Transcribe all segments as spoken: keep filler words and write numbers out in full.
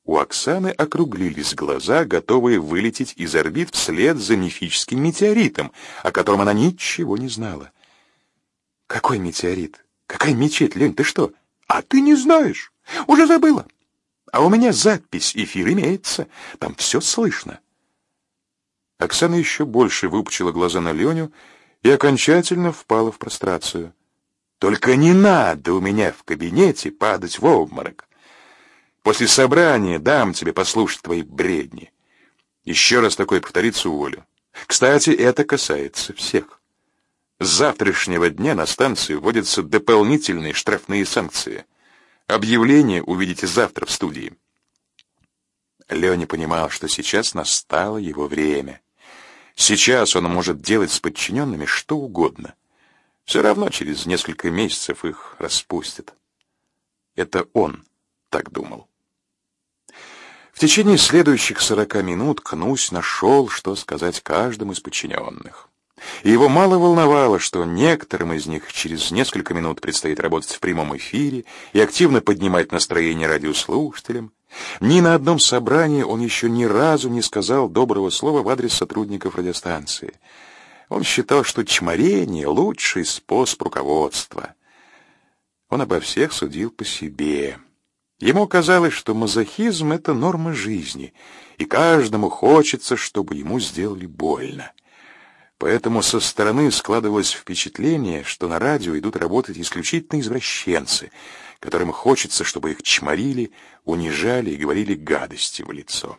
У Оксаны округлились глаза, готовые вылететь из орбит вслед за мифическим метеоритом, о котором она ничего не знала. «Какой метеорит? Какая мечеть, Лень, ты что? А ты не знаешь? Уже забыла? А у меня запись, эфир имеется, там все слышно». Оксана еще больше выпучила глаза на Леню и окончательно впала в прострацию. «Только не надо у меня в кабинете падать в обморок. После собрания дам тебе послушать твои бредни. Еще раз такое повторится, уволю. Кстати, это касается всех. С завтрашнего дня на станцию вводятся дополнительные штрафные санкции. Объявление увидите завтра в студии». Леня понимал, что сейчас настало его время. Сейчас он может делать с подчиненными что угодно. Все равно через несколько месяцев их распустят. Это он так думал. В течение следующих сорока минут Кнусь нашел, что сказать каждому из подчиненных. И его мало волновало, что некоторым из них через несколько минут предстоит работать в прямом эфире и активно поднимать настроение радиослушателям. Ни на одном собрании он еще ни разу не сказал доброго слова в адрес сотрудников радиостанции. Он считал, что чморение — лучший способ руководства. Он обо всех судил по себе. Ему казалось, что мазохизм — это норма жизни, и каждому хочется, чтобы ему сделали больно. Поэтому со стороны складывалось впечатление, что на радио идут работать исключительно извращенцы, которым хочется, чтобы их чморили, унижали и говорили гадости в лицо.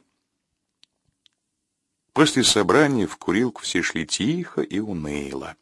После собрания в курилку все шли тихо и уныло.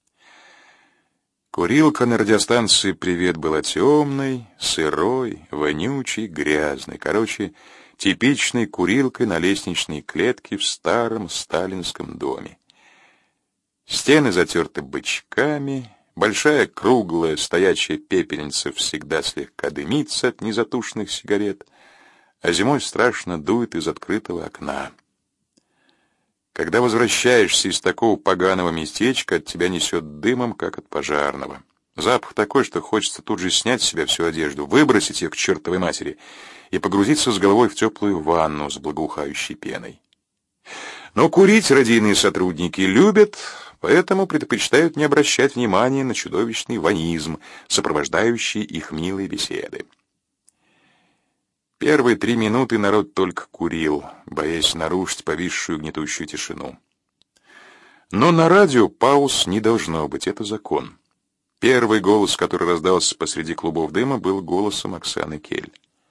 Курилка на радиостанции «Привет» была темной, сырой, вонючей, грязной. Короче, типичной курилкой на лестничной клетке в старом сталинском доме. Стены затерты бычками, большая круглая стоячая пепельница всегда слегка дымится от незатушенных сигарет, а зимой страшно дует из открытого окна. Когда возвращаешься из такого поганого местечка, от тебя несет дымом, как от пожарного. Запах такой, что хочется тут же снять с себя всю одежду, выбросить ее к чертовой матери и погрузиться с головой в теплую ванну с благоухающей пеной. Но курить радийные сотрудники любят, поэтому предпочитают не обращать внимания на чудовищный ванизм, сопровождающий их милые беседы. Первые три минуты народ только курил, боясь нарушить повисшую гнетущую тишину. Но на радио пауз не должно быть, это закон. Первый голос, который раздался посреди клубов дыма, был голосом Оксаны Кель.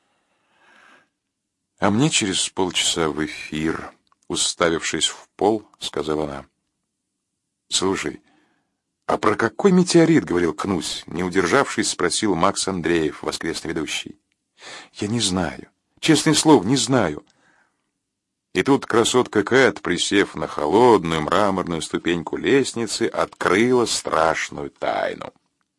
«А мне через полчаса в эфир», — уставившись в пол, сказала она. «Слушай, а про какой метеорит?» — говорил Кнусь, не удержавшись, спросил Макс Андреев, воскресный ведущий. «Я не знаю. Честное слово, не знаю». И тут красотка Кэт, присев на холодную мраморную ступеньку лестницы, открыла страшную тайну.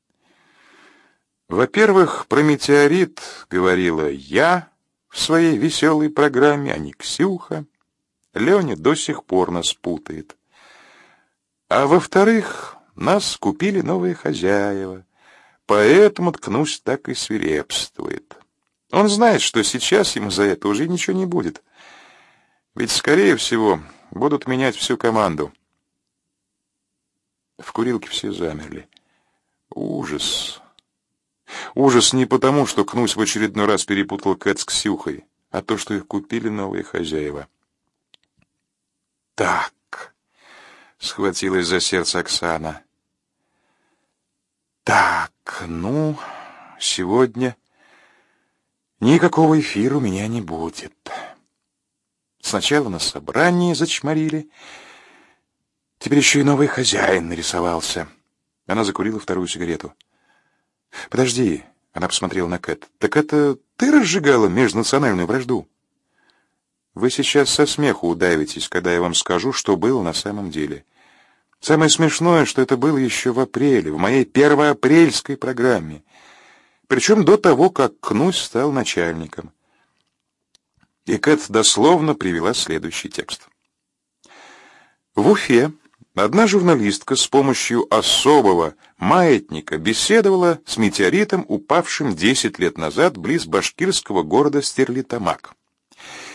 Во-первых, про метеорит говорила я в своей веселой программе, а не Ксюха. Леня до сих пор нас путает. А во-вторых, нас купили новые хозяева, поэтому Ткнусь так и свирепствует. Он знает, что сейчас ему за это уже ничего не будет. Ведь, скорее всего, будут менять всю команду. В курилке все замерли. Ужас. Ужас не потому, что Кнусь в очередной раз перепутал Кэт с Ксюхой, а то, что их купили новые хозяева. Так, схватилась за сердце Оксана. Так, ну, сегодня никакого эфира у меня не будет. Сначала на собрании зачморили, теперь еще и новый хозяин нарисовался. Она закурила вторую сигарету. «Подожди», — она посмотрела на Кэт, — «так это ты разжигала межнациональную вражду?» «Вы сейчас со смеху удавитесь, когда я вам скажу, что было на самом деле. Самое смешное, что это было еще в апреле, в моей первоапрельской программе. Причем до того, как Кнусь стал начальником». И Кэт дословно привела следующий текст. В Уфе одна журналистка с помощью особого маятника беседовала с метеоритом, упавшим десять лет назад близ башкирского города Стерлитамак.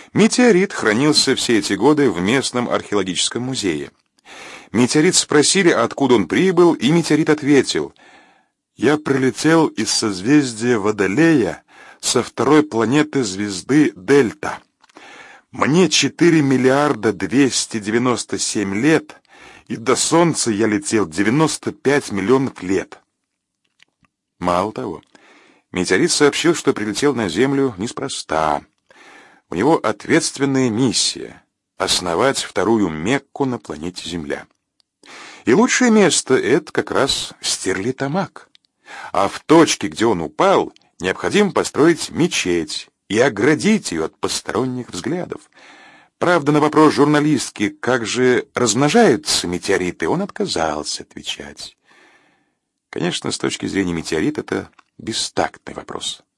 Метеорит хранился все эти годы в местном археологическом музее. Метеорит спросили, откуда он прибыл, и метеорит ответил: «Я прилетел из созвездия Водолея со второй планеты звезды Дельта. Мне четыре миллиарда двести девяносто семь лет, и до Солнца я летел девяносто пять миллионов лет». Мало того, метеорит сообщил, что прилетел на Землю неспроста. У него ответственная миссия — основать вторую Мекку на планете Земля. И лучшее место — это как раз Стерлитамак. А в точке, где он упал, необходимо построить мечеть и оградить ее от посторонних взглядов. Правда, на вопрос журналистки, как же размножаются метеориты, он отказался отвечать. Конечно, с точки зрения метеорита, это бестактный вопрос.